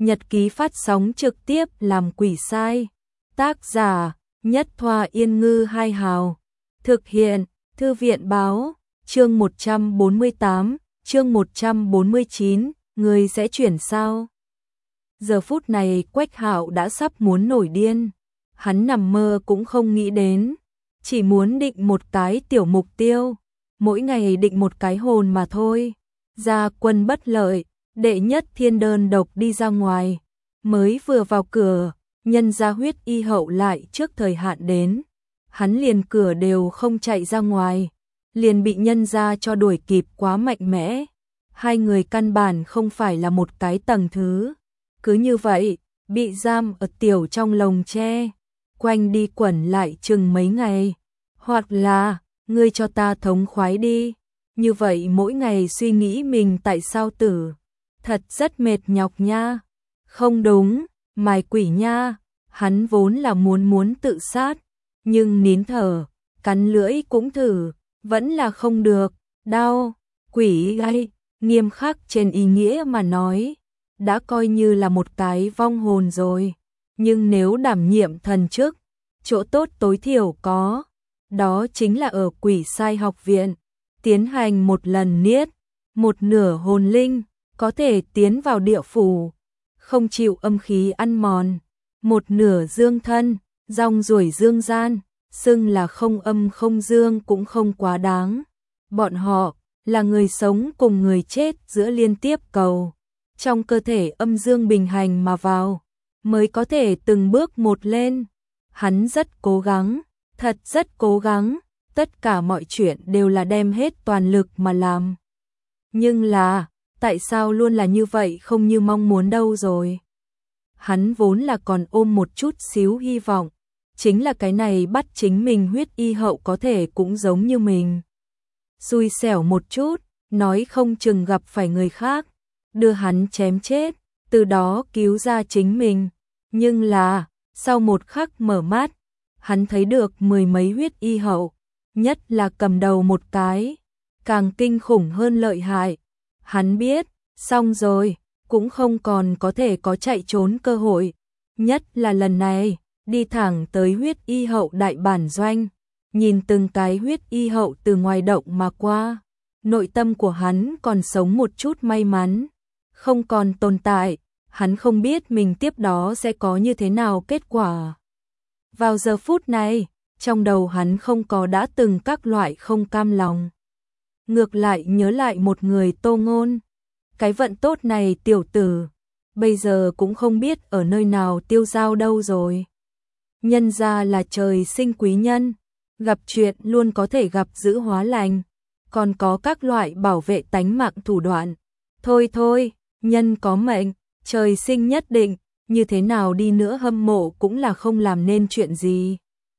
nhật ký phát sóng trực tiếp làm quỷ sai. Tác giả, Nhất Thoa Yên Ngư Hai Hào. Thực hiện, Thư viện báo, chương 148, chương 149, người sẽ chuyển sao? Giờ phút này Quách Hạo đã sắp muốn nổi điên. Hắn nằm mơ cũng không nghĩ đến. Chỉ muốn định một cái tiểu mục tiêu. Mỗi ngày định một cái hồn mà thôi. Gia quân bất lợi, đệ nhất thiên đơn độc đi ra ngoài. Mới vừa vào cửa, nhân gia huyết y hậu lại trước thời hạn đến. Hắn liền cửa đều không chạy ra ngoài. Liền bị nhân gia cho đuổi kịp quá mạnh mẽ. Hai người căn bản không phải là một cái tầng thứ. Cứ như vậy, bị giam ở tiểu trong lồng tre. Quanh đi quẩn lại chừng mấy ngày. Hoặc là, ngươi cho ta thống khoái đi. Như vậy mỗi ngày suy nghĩ mình tại sao tử. Thật rất mệt nhọc nha. Không đúng, mài quỷ nha. Hắn vốn là muốn tự sát. Nhưng nín thở, cắn lưỡi cũng thử. Vẫn là không được, đau. Quỷ gai, nghiêm khắc trên ý nghĩa mà nói. Đã coi như là một cái vong hồn rồi. Nhưng nếu đảm nhiệm thần chức, chỗ tốt tối thiểu có. Đó chính là ở quỷ sai học viện. Tiến hành một lần niết. Một nửa hồn linh, có thể tiến vào địa phủ. Không chịu âm khí ăn mòn. Một nửa dương thân, rong ruổi dương gian. Xưng là không âm không dương cũng không quá đáng. Bọn họ là người sống cùng người chết giữa liên tiếp cầu. Trong cơ thể âm dương bình hành mà vào, mới có thể từng bước một lên. Hắn rất cố gắng, thật rất cố gắng, tất cả mọi chuyện đều là đem hết toàn lực mà làm. Nhưng là, tại sao luôn là như vậy không như mong muốn đâu rồi? Hắn vốn là còn ôm một chút xíu hy vọng. Chính là cái này bắt chính mình huyết y hậu có thể cũng giống như mình. Xui xẻo một chút, nói không chừng gặp phải người khác, đưa hắn chém chết, từ đó cứu ra chính mình. Nhưng là, sau một khắc mở mắt, hắn thấy được mười mấy huyết y hậu, nhất là cầm đầu một cái, càng kinh khủng hơn lợi hại. Hắn biết, xong rồi, cũng không còn có thể có chạy trốn cơ hội, nhất là lần này. Đi thẳng tới huyết y hậu đại bản doanh, nhìn từng cái huyết y hậu từ ngoài động mà qua. Nội tâm của hắn còn sống một chút may mắn, không còn tồn tại, hắn không biết mình tiếp đó sẽ có như thế nào kết quả. Vào giờ phút này, trong đầu hắn không có đã từng các loại không cam lòng. Ngược lại nhớ lại một người Tô Ngôn. Cái vận tốt này tiểu tử, bây giờ cũng không biết ở nơi nào tiêu dao đâu rồi. Nhân ra là trời sinh quý nhân, gặp chuyện luôn có thể gặp dữ hóa lành, còn có các loại bảo vệ tánh mạng thủ đoạn. Thôi thôi, nhân có mệnh, trời sinh nhất định, như thế nào đi nữa hâm mộ cũng là không làm nên chuyện gì.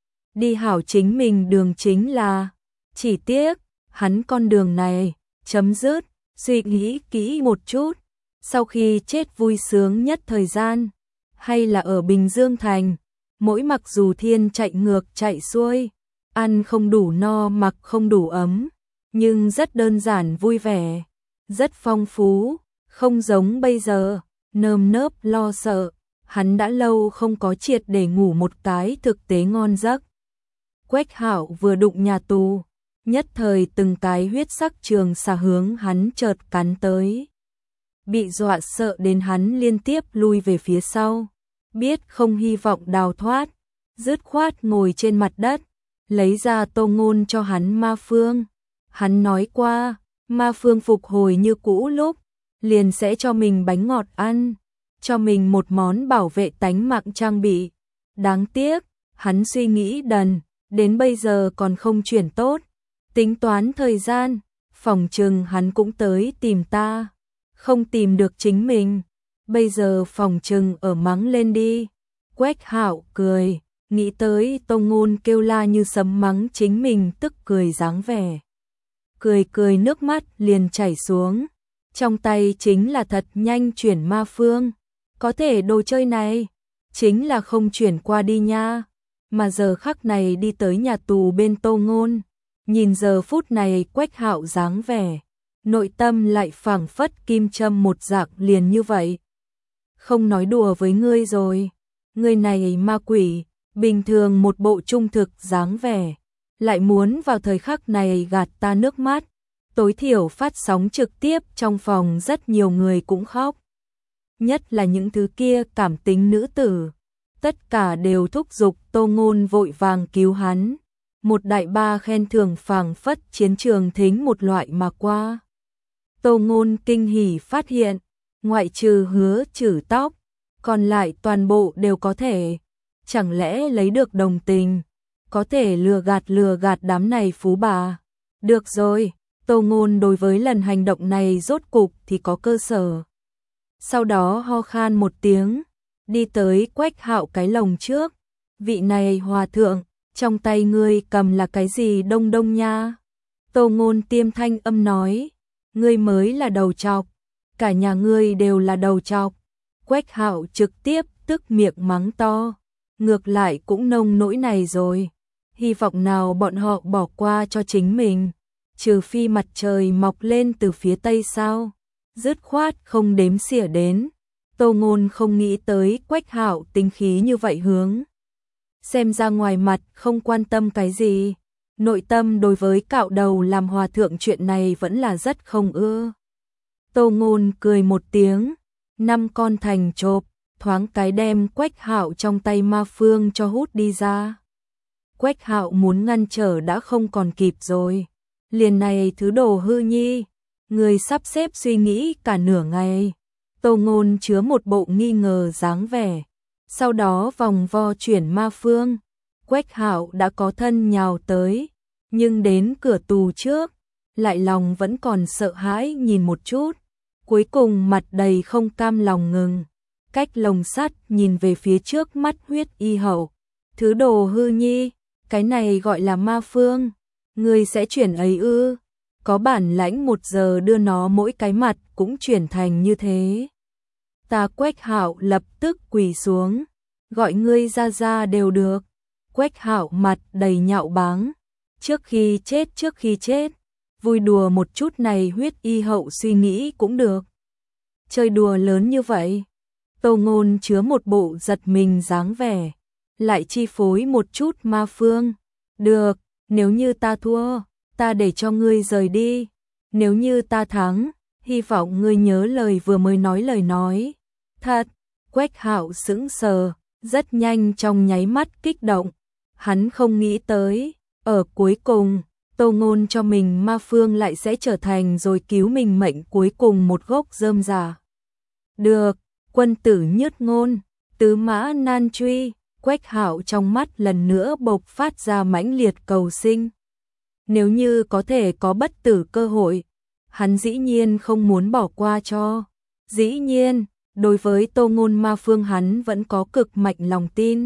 Đi hảo chính mình đường chính là, chỉ tiếc, hắn con đường này, chấm dứt, suy nghĩ kỹ một chút, sau khi chết vui sướng nhất thời gian, hay là ở Bình Dương Thành. Mỗi mặc dù thiên chạy ngược chạy xuôi, ăn không đủ no mặc không đủ ấm, nhưng rất đơn giản vui vẻ, rất phong phú, không giống bây giờ, nơm nớp lo sợ, hắn đã lâu không có triệt để ngủ một cái thực tế ngon giấc. Quách Hạo vừa đụng nhà tù, nhất thời từng cái huyết sắc trường xà hướng hắn chợt cắn tới. Bị dọa sợ đến hắn liên tiếp lui về phía sau. Biết không hy vọng đào thoát, dứt khoát ngồi trên mặt đất, lấy ra Tô Ngôn cho hắn ma phương. Hắn nói qua, ma phương phục hồi như cũ lúc, liền sẽ cho mình bánh ngọt ăn, cho mình một món bảo vệ tánh mạng trang bị. Đáng tiếc, hắn suy nghĩ đần, đến bây giờ còn không chuyển tốt. Tính toán thời gian, phỏng chừng hắn cũng tới tìm ta, không tìm được chính mình. Bây giờ phòng trừng ở mắng lên đi. Quách Hạo cười, nghĩ tới Tô Ngôn kêu la như sấm mắng chính mình tức cười dáng vẻ. Cười cười nước mắt liền chảy xuống. Trong tay chính là thật nhanh chuyển ma phương. Có thể đồ chơi này, chính là không chuyển qua đi nha. Mà giờ khắc này đi tới nhà tù bên Tô Ngôn. Nhìn giờ phút này Quách Hạo dáng vẻ. Nội tâm lại phảng phất kim châm một dạng liền như vậy. không nói đùa với ngươi rồi. Ngươi này ma quỷ, bình thường một bộ trung thực dáng vẻ, lại muốn vào thời khắc này gạt ta nước mắt. Tối thiểu phát sóng trực tiếp trong phòng rất nhiều người cũng khóc. Nhất là những thứ kia cảm tính nữ tử. Tất cả đều thúc giục Tô Ngôn vội vàng cứu hắn. Một đại ba khen thưởng phảng phất chiến trường thính một loại mà qua. Tô Ngôn kinh hỉ phát hiện, ngoại trừ Hứa Trử tóc, còn lại toàn bộ đều có thể. Chẳng lẽ lấy được đồng tình, có thể lừa gạt đám này phú bà. Được rồi, Tô Ngôn đối với lần hành động này rốt cục thì có cơ sở. Sau đó ho khan một tiếng, đi tới Quách Hạo cái lồng trước. Vị này hòa thượng, trong tay ngươi cầm là cái gì đông đông nha? Tô Ngôn tiêm thanh âm nói, ngươi mới là đầu trọc, cả nhà ngươi đều là đầu trọc. Quách Hạo trực tiếp tức miệng mắng to, ngược lại cũng nông nỗi này rồi. Hy vọng nào bọn họ bỏ qua cho chính mình, trừ phi mặt trời mọc lên từ phía tây sao? Dứt khoát không đếm xỉa đến. Tô Ngôn không nghĩ tới Quách Hạo tính khí như vậy hướng. Xem ra ngoài mặt không quan tâm cái gì, nội tâm đối với cạo đầu làm hòa thượng chuyện này vẫn là rất không ưa. Tô Ngôn cười một tiếng, 5 con thành chộp, thoáng cái đem Quách Hạo trong tay ma phương cho hút đi ra. Quách Hạo muốn ngăn trở đã không còn kịp rồi. Liền này thứ đồ hư nhi, người sắp xếp suy nghĩ cả nửa ngày. Tô Ngôn chứa một bộ nghi ngờ dáng vẻ, sau đó vòng vo chuyển ma phương. Quách Hạo đã có thân nhào tới, nhưng đến cửa tù trước, lại lòng vẫn còn sợ hãi nhìn một chút, cuối cùng mặt đầy không cam lòng ngừng, cách lồng sắt nhìn về phía trước mắt Huyết Y Hậu. Thứ đồ hư nhi, cái này gọi là ma phương, ngươi sẽ chuyển ấy ư? Có bản lãnh 1 giờ đưa nó mỗi cái mặt cũng chuyển thành như thế. Ta Quách Hạo lập tức quỳ xuống, gọi ngươi ra đều được. Quách Hạo mặt đầy nhạo báng, trước khi chết, vui đùa một chút này Huyết Y Hậu suy nghĩ cũng được. Chơi đùa lớn như vậy, Tô Ngôn chứa một bộ giật mình dáng vẻ, lại chi phối một chút ma phương. Được, nếu như ta thua, ta để cho ngươi rời đi. Nếu như ta thắng, hy vọng ngươi nhớ lời vừa mới nói lời nói. Thật, Quách Hạo sững sờ, rất nhanh trong nháy mắt kích động. Hắn không nghĩ tới, ở cuối cùng, Tô Ngôn cho mình ma phương lại sẽ trở thành rồi cứu mình mệnh cuối cùng một gốc rơm rà. Được, quân tử nhất ngôn, tứ mã nan truy. Quách Hạo trong mắt lần nữa bộc phát ra mãnh liệt cầu sinh. Nếu như có thể có bất tử cơ hội, hắn dĩ nhiên không muốn bỏ qua cho. Dĩ nhiên, đối với Tô Ngôn ma phương hắn vẫn có cực mạnh lòng tin.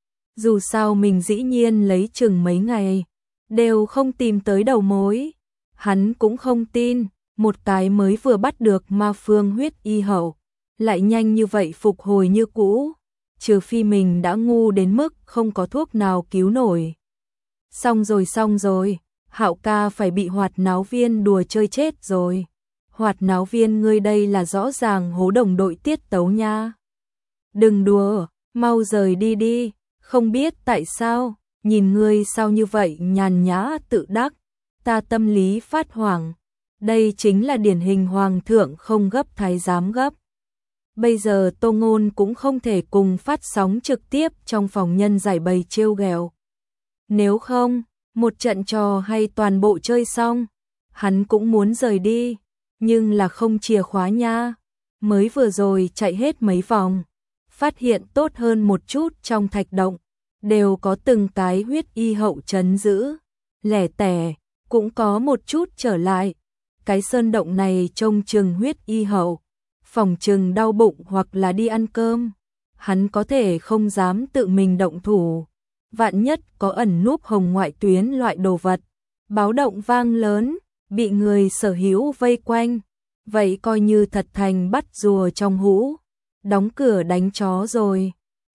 Dù sao mình dĩ nhiên lấy chừng mấy ngày, đều không tìm tới đầu mối. Hắn cũng không tin, một cái mới vừa bắt được ma phương Huyết Y Hậu, lại nhanh như vậy phục hồi như cũ. Trừ phi mình đã ngu đến mức không có thuốc nào cứu nổi. Xong rồi, Hạo ca phải bị Hoạt Náo Viên đùa chơi chết rồi. Hoạt Náo Viên ngươi đây là rõ ràng hố đồng đội tiết tấu nha. Đừng đùa, mau rời đi, không biết tại sao, nhìn ngươi sao như vậy nhàn nhã tự đắc, ta tâm lý phát hoảng. Đây chính là điển hình hoàng thượng không gấp thái giám gấp. Bây giờ Tô Ngôn cũng không thể cùng phát sóng trực tiếp trong phòng nhân giải bày trêu ghẹo. Nếu không, một trận trò hay toàn bộ chơi xong, hắn cũng muốn rời đi, nhưng là không chìa khóa nha. Mới vừa rồi chạy hết mấy vòng, phát hiện tốt hơn một chút trong thạch động, đều có từng cái Huyết Y Hậu trấn giữ, lẻ tẻ, cũng có một chút trở lại. Cái sơn động này trông chừng Huyết Y Hậu, phòng chừng đau bụng hoặc là đi ăn cơm, hắn có thể không dám tự mình động thủ. Vạn nhất có ẩn núp hồng ngoại tuyến loại đồ vật, báo động vang lớn, bị người sở hữu vây quanh, vậy coi như thật thành bắt rùa trong hũ, đóng cửa đánh chó rồi.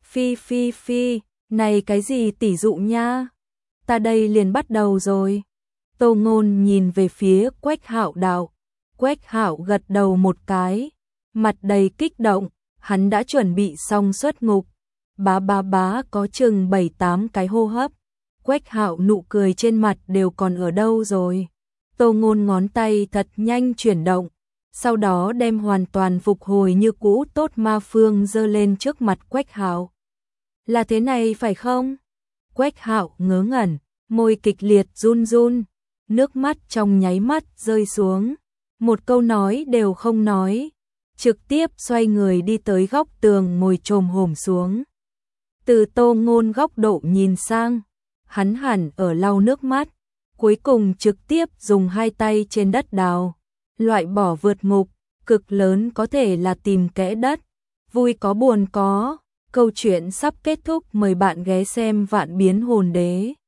Phi, này cái gì tỷ dụ nha, ta đây liền bắt đầu rồi. Tô Ngôn nhìn về phía Quách Hạo đạo, Quách Hạo gật đầu một cái, mặt đầy kích động, hắn đã chuẩn bị xong xuất ngục. Bá có chừng 7-8 cái hô hấp. Quách Hạo nụ cười trên mặt đều còn ở đâu rồi. Tô Ngôn ngón tay thật nhanh chuyển động, sau đó đem hoàn toàn phục hồi như cũ tốt ma phương giơ lên trước mặt Quách Hạo. Là thế này phải không? Quách Hạo ngớ ngẩn, môi kịch liệt run run, nước mắt trong nháy mắt rơi xuống, một câu nói đều không nói, trực tiếp xoay người đi tới góc tường ngồi chồm hổm xuống. Từ Tô Ngôn góc độ nhìn sang, hắn hẳn ở lau nước mắt, cuối cùng trực tiếp dùng hai tay trên đất đào, loại bỏ vượt ngục, cực lớn có thể là tìm kẽ đất, vui có buồn có, câu chuyện sắp kết thúc, mời bạn ghé xem Vạn Biến Hồn Đế.